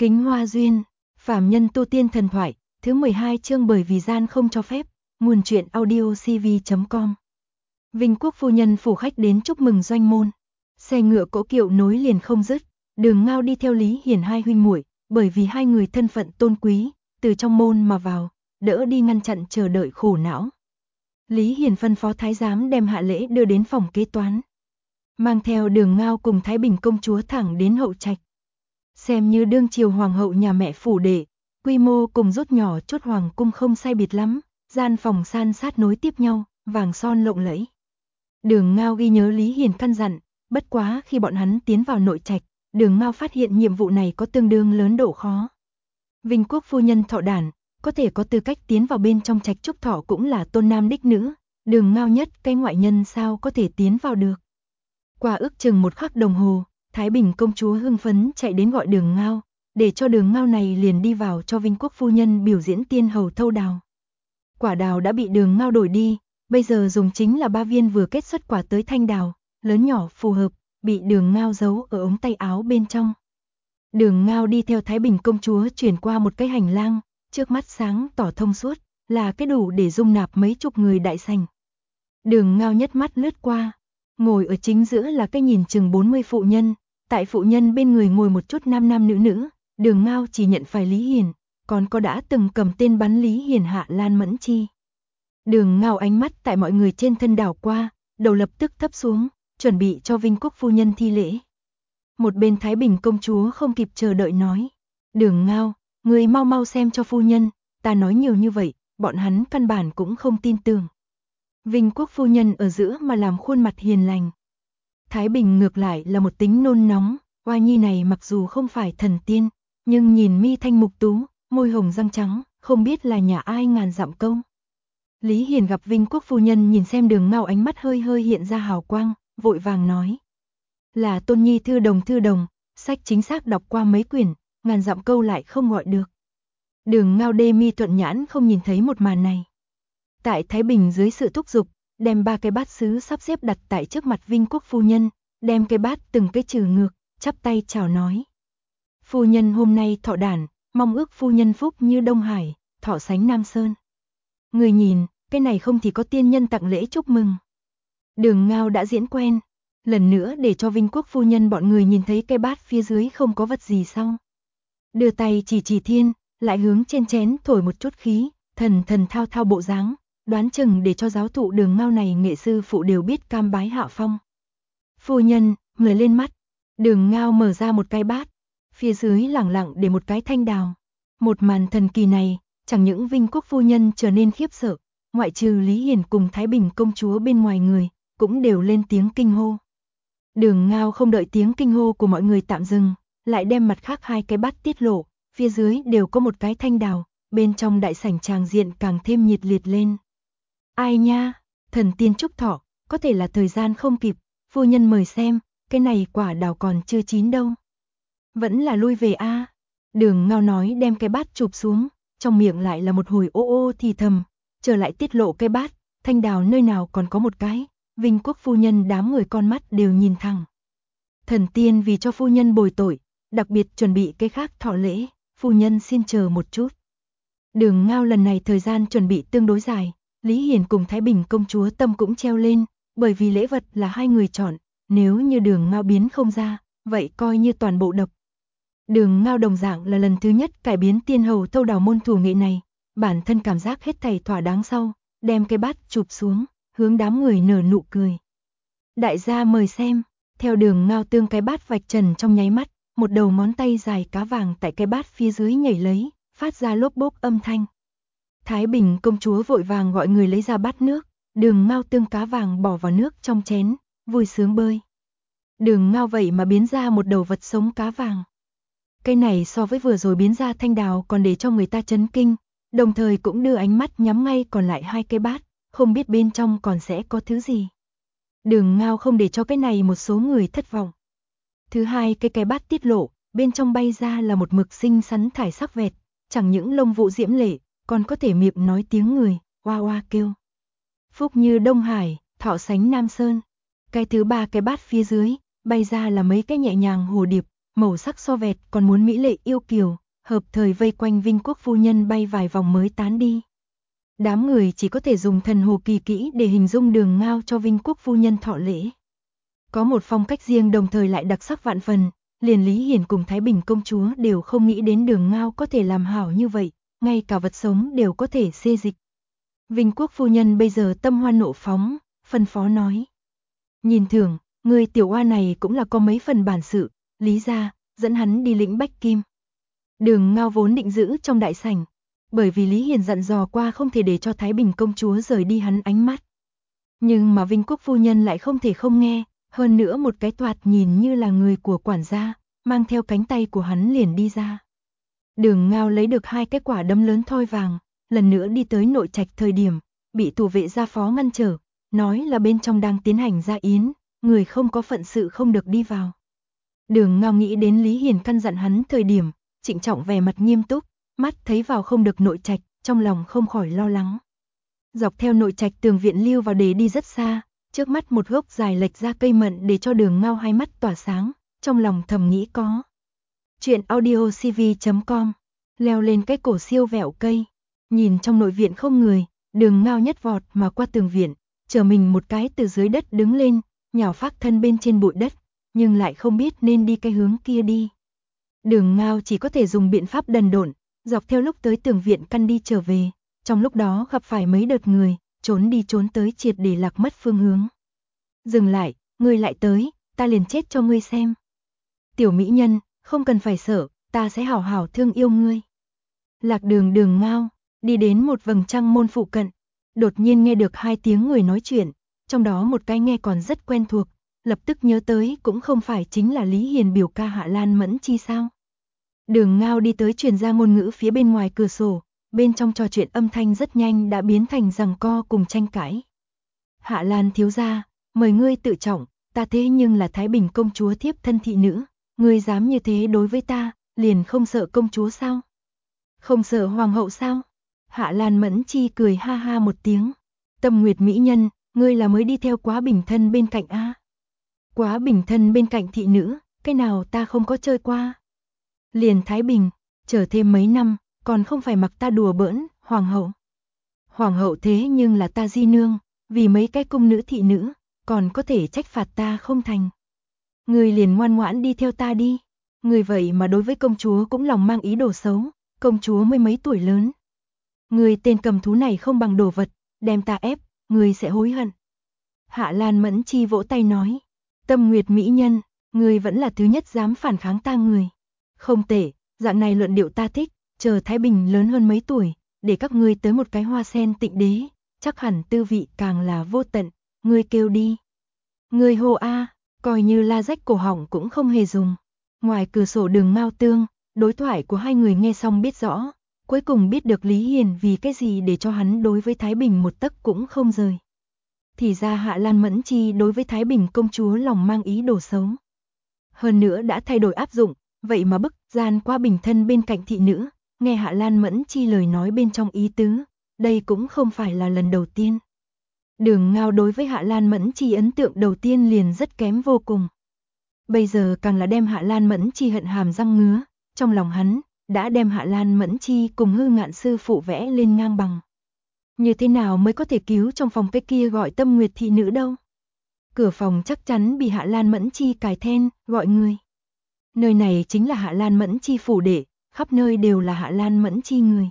Kính Hoa Duyên, Phàm Nhân Tu Tiên Thần Thoại, thứ 12 chương bởi vì gian không cho phép, nguồn truyện audio cv.com. Vinh Quốc phu nhân phủ khách đến chúc mừng doanh môn. Xe ngựa cỗ kiệu nối liền không dứt, Đường Ngao đi theo Lý Hiền hai huynh muội, bởi vì hai người thân phận tôn quý, từ trong môn mà vào, đỡ đi ngăn chặn chờ đợi khổ não. Lý Hiền phân phó thái giám đem hạ lễ đưa đến phòng kế toán, mang theo Đường Ngao cùng Thái Bình công chúa thẳng đến hậu trạch. Xem như đương triều hoàng hậu nhà mẹ phủ đệ, quy mô cùng rút nhỏ chút hoàng cung không sai biệt lắm, gian phòng san sát nối tiếp nhau, vàng son lộng lẫy. Đường Ngao ghi nhớ Lý Hiền căn dặn, bất quá khi bọn hắn tiến vào nội trạch, Đường Ngao phát hiện nhiệm vụ này có tương đương lớn độ khó. Vinh Quốc phu nhân thọ đản, có thể có tư cách tiến vào bên trong trạch trúc thọ cũng là tôn nam đích nữ, Đường Ngao nhất cái ngoại nhân sao có thể tiến vào được. Qua ước chừng một khắc đồng hồ, Thái Bình công chúa hưng phấn chạy đến gọi Đường Ngao, để cho Đường Ngao này liền đi vào cho Vinh Quốc phu nhân biểu diễn tiên hầu thâu đào. Quả đào đã bị Đường Ngao đổi đi, bây giờ dùng chính là 3 viên vừa kết xuất quả tới thanh đào, lớn nhỏ phù hợp, bị Đường Ngao giấu ở ống tay áo bên trong. Đường Ngao đi theo Thái Bình công chúa chuyển qua một cái hành lang, trước mắt sáng tỏ thông suốt, là cái đủ để dung nạp mấy chục người đại sảnh. Đường Ngao nhất mắt lướt qua, ngồi ở chính giữa là cái nhìn chừng 40 phụ nhân, tại phụ nhân bên người ngồi một chút nam nam nữ nữ, Đường Ngao chỉ nhận phải Lý Hiền, còn có đã từng cầm tên bắn Lý Hiền hạ Lan Mẫn Chi. Đường Ngao ánh mắt tại mọi người trên thân đảo qua, đầu lập tức thấp xuống, chuẩn bị cho Vinh Quốc phu nhân thi lễ. Một bên Thái Bình công chúa không kịp chờ đợi nói, Đường Ngao, người mau mau xem cho phu nhân, ta nói nhiều như vậy, bọn hắn căn bản cũng không tin tưởng. Vinh Quốc phu nhân ở giữa mà làm khuôn mặt hiền lành. Thái Bình ngược lại là một tính nôn nóng, oa nhi này mặc dù không phải thần tiên, nhưng nhìn mi thanh mục tú, môi hồng răng trắng, không biết là nhà ai ngàn dặm công. Lý Hiền gặp Vinh Quốc phu nhân nhìn xem Đường Ngao ánh mắt hơi hơi hiện ra hào quang, vội vàng nói. Là tôn nhi thư đồng, sách chính xác đọc qua mấy quyển, ngàn dặm câu lại không gọi được. Đường Ngao đê mi thuận nhãn không nhìn thấy một màn này. Tại Thái Bình dưới sự thúc giục, đem 3 cái bát sứ sắp xếp đặt tại trước mặt Vinh Quốc phu nhân, đem cái bát từng cái trừ ngược, chắp tay chào nói. Phu nhân hôm nay thọ đản, mong ước phu nhân phúc như Đông Hải, thọ sánh Nam Sơn. Người nhìn, cái này không thì có tiên nhân tặng lễ chúc mừng. Đường Ngao đã diễn quen, lần nữa để cho Vinh Quốc phu nhân bọn người nhìn thấy cái bát phía dưới không có vật gì xong. Đưa tay chỉ thiên, lại hướng trên chén thổi một chút khí, thần thao thao bộ dáng, đoán chừng để cho giáo thụ Đường Ngao này nghệ sư phụ đều biết cam bái hạ phong. Phu nhân, người lên mắt, Đường Ngao mở ra một cái bát, phía dưới lẳng lặng để một cái thanh đào. Một màn thần kỳ này, chẳng những Vinh Quốc phu nhân trở nên khiếp sợ, ngoại trừ Lý Hiền cùng Thái Bình công chúa bên ngoài người, cũng đều lên tiếng kinh hô. Đường Ngao không đợi tiếng kinh hô của mọi người tạm dừng, lại đem mặt khác 2 cái bát tiết lộ, phía dưới đều có một cái thanh đào, bên trong đại sảnh tràng diện càng thêm nhiệt liệt lên. Ai nha, thần tiên chúc thọ, có thể là thời gian không kịp, phu nhân mời xem, cái này quả đào còn chưa chín đâu. Vẫn là lui về a. Đường Ngao nói đem cái bát chụp xuống, trong miệng lại là một hồi ô ô thì thầm, trở lại tiết lộ cái bát, thanh đào nơi nào còn có một cái. Vinh Quốc phu nhân đám người con mắt đều nhìn thẳng. Thần tiên vì cho phu nhân bồi tội, đặc biệt chuẩn bị cái khác thọ lễ, phu nhân xin chờ một chút. Đường Ngao lần này thời gian chuẩn bị tương đối dài, Lý Hiền cùng Thái Bình công chúa tâm cũng treo lên, bởi vì lễ vật là 2 người chọn, nếu như Đường Ngao biến không ra, vậy coi như toàn bộ độc. Đường Ngao đồng dạng là lần thứ nhất cải biến tiên hầu thâu đào môn thủ nghệ này, bản thân cảm giác hết thảy thỏa đáng sau, đem cái bát chụp xuống, hướng đám người nở nụ cười. Đại gia mời xem, theo Đường Ngao tương cái bát vạch trần trong nháy mắt, một đầu ngón tay dài cá vàng tại cái bát phía dưới nhảy lấy, phát ra lốp bốp âm thanh. Thái Bình công chúa vội vàng gọi người lấy ra bát nước, Đường Ngao tương cá vàng bỏ vào nước trong chén, vui sướng bơi. Đường Ngao vậy mà biến ra một đầu vật sống cá vàng. Cái này so với vừa rồi biến ra thanh đào còn để cho người ta chấn kinh, đồng thời cũng đưa ánh mắt nhắm ngay còn lại 2 cái bát, không biết bên trong còn sẽ có thứ gì. Đường Ngao không để cho cái này một số người thất vọng. Thứ hai cái bát tiết lộ, bên trong bay ra là một mực xinh xắn thải sắc vẹt, chẳng những lông vũ diễm lệ, còn có thể miệng nói tiếng người, oa oa kêu. Phúc như Đông Hải, thọ sánh Nam Sơn. Cái thứ 3 cái bát phía dưới, bay ra là mấy cái nhẹ nhàng hồ điệp, màu sắc so vẹt còn muốn mỹ lệ yêu kiều, hợp thời vây quanh Vinh Quốc phu nhân bay vài vòng mới tán đi. Đám người chỉ có thể dùng thần hồ kỳ kỹ để hình dung Đường Ngao cho Vinh Quốc phu nhân thọ lễ. Có một phong cách riêng đồng thời lại đặc sắc vạn phần, liền Lý Hiền cùng Thái Bình công chúa đều không nghĩ đến Đường Ngao có thể làm hảo như vậy, ngay cả vật sống đều có thể xê dịch. Vinh Quốc phu nhân bây giờ tâm hoa nộ phóng, phân phó nói. Nhìn thưởng, người tiểu oa này cũng là có mấy phần bản sự, Lý gia, dẫn hắn đi lĩnh bách kim. Đường Ngao vốn định giữ trong đại sảnh, bởi vì Lý Hiền dặn dò qua không thể để cho Thái Bình công chúa rời đi hắn ánh mắt. Nhưng mà Vinh Quốc phu nhân lại không thể không nghe, hơn nữa một cái thoạt nhìn như là người của quản gia, mang theo cánh tay của hắn liền đi ra. Đường Ngao lấy được 2 cái quả đấm lớn thoi vàng, lần nữa đi tới nội trạch thời điểm, bị thủ vệ gia phó ngăn trở, nói là bên trong đang tiến hành gia yến, người không có phận sự không được đi vào. Đường Ngao nghĩ đến Lý Hiền căn dặn hắn thời điểm, trịnh trọng vẻ mặt nghiêm túc, mắt thấy vào không được nội trạch, trong lòng không khỏi lo lắng. Dọc theo nội trạch tường viện lưu vào để đi rất xa, trước mắt một gốc dài lệch ra cây mận để cho Đường Ngao hai mắt tỏa sáng, trong lòng thầm nghĩ có. Chuyện audio cv.com, leo lên cái cổ siêu vẹo cây, nhìn trong nội viện không người, Đường Ngao nhất vọt mà qua tường viện, trở mình một cái từ dưới đất đứng lên, nhào phác thân bên trên bụi đất, nhưng lại không biết nên đi cái hướng kia đi. Đường Ngao chỉ có thể dùng biện pháp đần độn, dọc theo lúc tới tường viện căn đi trở về, trong lúc đó gặp phải mấy đợt người, trốn đi trốn tới triệt để lạc mất phương hướng. Dừng lại, ngươi lại tới, ta liền chết cho ngươi xem. Tiểu mỹ nhân, không cần phải sợ, ta sẽ hảo hảo thương yêu ngươi. Lạc đường Đường Ngao, đi đến một vầng trăng môn phụ cận, đột nhiên nghe được 2 tiếng người nói chuyện, trong đó một cái nghe còn rất quen thuộc, lập tức nhớ tới cũng không phải chính là Lý Hiền biểu ca Hạ Lan Mẫn Chi sao. Đường Ngao đi tới truyền ra ngôn ngữ phía bên ngoài cửa sổ, bên trong trò chuyện âm thanh rất nhanh đã biến thành giằng co cùng tranh cãi. Hạ Lan thiếu gia, mời ngươi tự trọng, ta thế nhưng là Thái Bình công chúa thiếp thân thị nữ, ngươi dám như thế đối với ta, liền không sợ công chúa sao? Không sợ hoàng hậu sao? Hạ Lan Mẫn Chi cười ha ha một tiếng. Tâm Nguyệt mỹ nhân, ngươi là mới đi theo Quá Bình thân bên cạnh a? Quá Bình thân bên cạnh thị nữ, cái nào ta không có chơi qua? Liền Thái Bình, chờ thêm mấy năm, còn không phải mặc ta đùa bỡn, hoàng hậu. Hoàng hậu thế nhưng là ta di nương, vì mấy cái cung nữ thị nữ, còn có thể trách phạt ta không thành. Ngươi liền ngoan ngoãn đi theo ta đi. Ngươi vậy mà đối với công chúa cũng lòng mang ý đồ xấu, công chúa mới mấy tuổi lớn. Ngươi tên cầm thú này không bằng đồ vật, đem ta ép, ngươi sẽ hối hận. Hạ Lan Mẫn Chi vỗ tay nói, Tâm Nguyệt mỹ nhân, ngươi vẫn là thứ nhất dám phản kháng ta người. Không tệ, dạng này luận điệu ta thích, chờ Thái Bình lớn hơn mấy tuổi, để các ngươi tới một cái hoa sen tịnh đế, chắc hẳn tư vị càng là vô tận, ngươi kêu đi. Ngươi hô a, coi như la rách cổ họng cũng không hề dùng. Ngoài cửa sổ Đường Ngao tương, đối thoại của 2 người nghe xong biết rõ, cuối cùng biết được Lý Hiền vì cái gì để cho hắn đối với Thái Bình một tấc cũng không rời. Thì ra Hạ Lan Mẫn Chi đối với Thái Bình công chúa lòng mang ý đồ xấu. Hơn nữa đã thay đổi áp dụng, vậy mà bức gian qua Bình thân bên cạnh thị nữ, nghe Hạ Lan Mẫn Chi lời nói bên trong ý tứ, đây cũng không phải là lần đầu tiên. Đường Ngao đối với Hạ Lan Mẫn Chi ấn tượng đầu tiên liền rất kém vô cùng. Bây giờ càng là đem Hạ Lan Mẫn Chi hận hàm răng ngứa, trong lòng hắn đã đem Hạ Lan Mẫn Chi cùng Hư Ngạn sư phụ vẽ lên ngang bằng. Như thế nào mới có thể cứu trong phòng cái kia gọi Tâm Nguyệt thị nữ đâu? Cửa phòng chắc chắn bị Hạ Lan Mẫn Chi cài then, gọi người. Nơi này chính là Hạ Lan Mẫn Chi phủ đệ, khắp nơi đều là Hạ Lan Mẫn Chi người.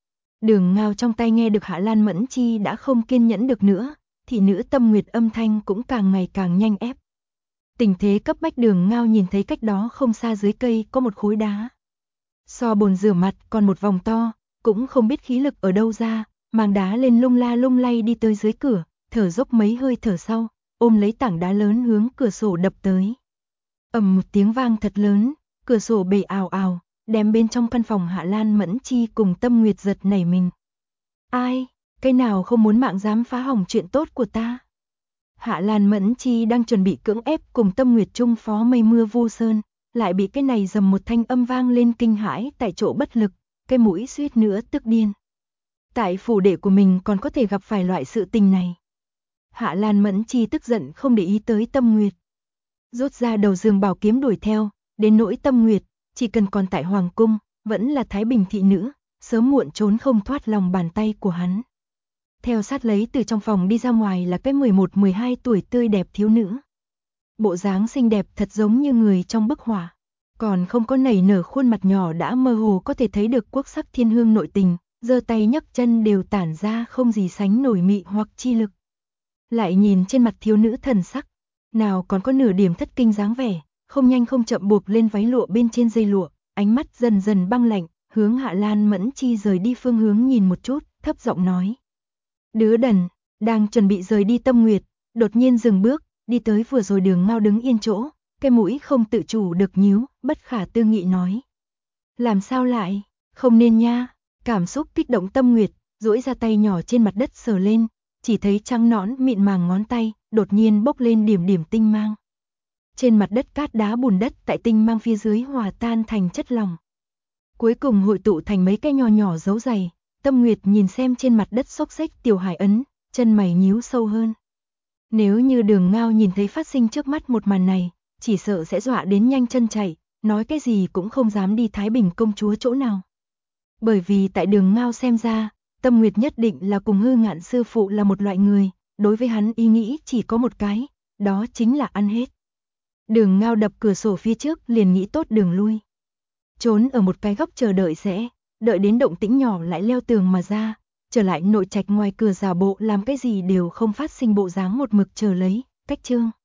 Đường Ngao trong tay nghe được Hạ Lan Mẫn Chi đã không kiên nhẫn được nữa, thị nữ Tâm Nguyệt âm thanh cũng càng ngày càng nhanh ép. Tình thế cấp bách Đường Ngao nhìn thấy cách đó không xa dưới cây có một khối đá. So bồn rửa mặt còn một vòng to, cũng không biết khí lực ở đâu ra, mang đá lên lung la lung lay đi tới dưới cửa, thở dốc mấy hơi thở sau, ôm lấy tảng đá lớn hướng cửa sổ đập tới. Ầm một tiếng vang thật lớn, cửa sổ bể ào ào, đem bên trong căn phòng Hạ Lan Mẫn Chi cùng Tâm Nguyệt giật nảy mình. Ai, cái nào không muốn mạng dám phá hỏng chuyện tốt của ta? Hạ Lan Mẫn Chi đang chuẩn bị cưỡng ép cùng Tâm Nguyệt chung phó mây mưa vu sơn, lại bị cái này dầm một thanh âm vang lên kinh hãi tại chỗ bất lực, cái mũi suýt nữa tức điên. Tại phủ đệ của mình còn có thể gặp phải loại sự tình này. Hạ Lan Mẫn Chi tức giận không để ý tới Tâm Nguyệt. Rút ra đầu giường bảo kiếm đuổi theo, Đến nỗi Tâm Nguyệt, chỉ cần còn tại Hoàng Cung, vẫn là Thái Bình thị nữ, sớm muộn trốn không thoát lòng bàn tay của hắn. Theo sát lấy từ trong phòng đi ra ngoài là cái 11-12 tuổi tươi đẹp thiếu nữ. Bộ dáng xinh đẹp thật giống như người trong bức họa, còn không có nảy nở khuôn mặt nhỏ đã mơ hồ có thể thấy được quốc sắc thiên hương nội tình, giơ tay nhấc chân đều tản ra không gì sánh nổi mị hoặc chi lực. Lại nhìn trên mặt thiếu nữ thần sắc, nào còn có nửa điểm thất kinh dáng vẻ, không nhanh không chậm buộc lên váy lụa bên trên dây lụa, ánh mắt dần dần băng lạnh, hướng Hạ Lan Mẫn Chi rời đi phương hướng nhìn một chút, thấp giọng nói. Đứa đần, đang chuẩn bị rời đi Tâm Nguyệt, đột nhiên dừng bước, đi tới vừa rồi Đường Ngao đứng yên chỗ, cái mũi không tự chủ được nhíu, bất khả tư nghị nói. Làm sao lại, không nên nha, cảm xúc kích động Tâm Nguyệt, duỗi ra tay nhỏ trên mặt đất sờ lên, chỉ thấy trắng nõn mịn màng ngón tay, đột nhiên bốc lên điểm điểm tinh mang. Trên mặt đất cát đá bùn đất tại tinh mang phía dưới hòa tan thành chất lỏng. Cuối cùng hội tụ thành mấy cái nho nhỏ dấu giày, Tâm Nguyệt nhìn xem trên mặt đất xốc xếch tiểu hải ấn, chân mày nhíu sâu hơn. Nếu như Đường Ngao nhìn thấy phát sinh trước mắt một màn này, chỉ sợ sẽ dọa đến nhanh chân chạy, nói cái gì cũng không dám đi Thái Bình công chúa chỗ nào. Bởi vì tại Đường Ngao xem ra, Tâm Nguyệt nhất định là cùng Hư Ngạn sư phụ là một loại người, đối với hắn ý nghĩ chỉ có một cái, đó chính là ăn hết. Đường Ngao đập cửa sổ phía trước liền nghĩ tốt đường lui. Trốn ở một cái góc chờ đợi sẽ, đợi đến động tĩnh nhỏ lại leo tường mà ra, trở lại nội trạch ngoài cửa giả bộ làm cái gì đều không phát sinh bộ dáng một mực chờ lấy, cách chương.